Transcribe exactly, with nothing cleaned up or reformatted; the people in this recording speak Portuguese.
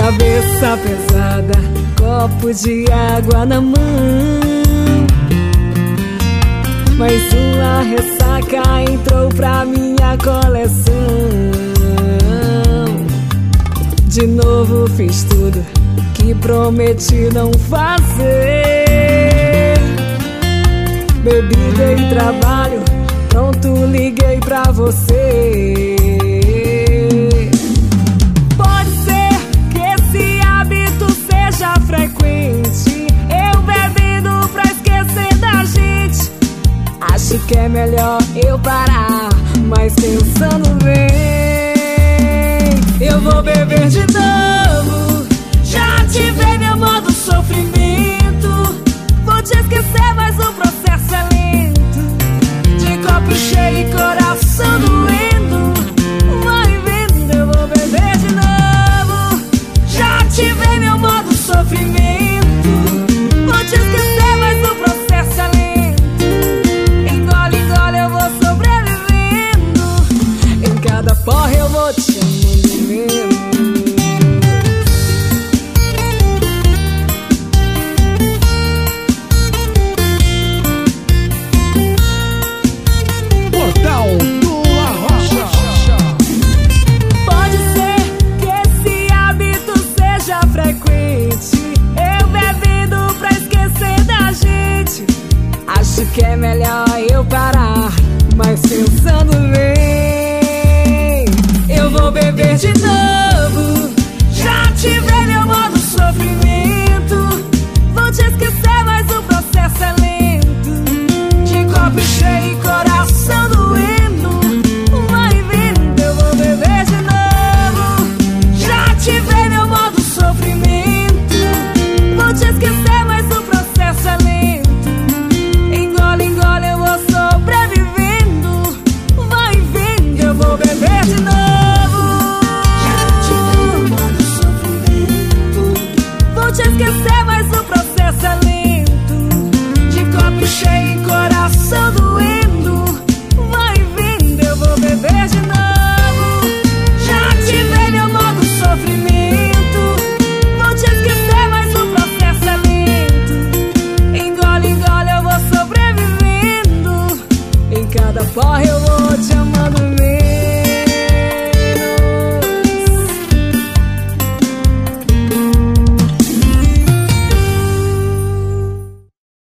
cabeça pesada, copo de água na mão. Mais uma ressaca entrou pra minha coleção. De novo fiz tudo que prometi não fazer. Bebida e trabalho, pronto, liguei pra você. Pode ser que esse hábito seja frequente, eu bebendo pra esquecer da gente. Acho que é melhor eu parar, mas pensando bem, eu vou beber de novo.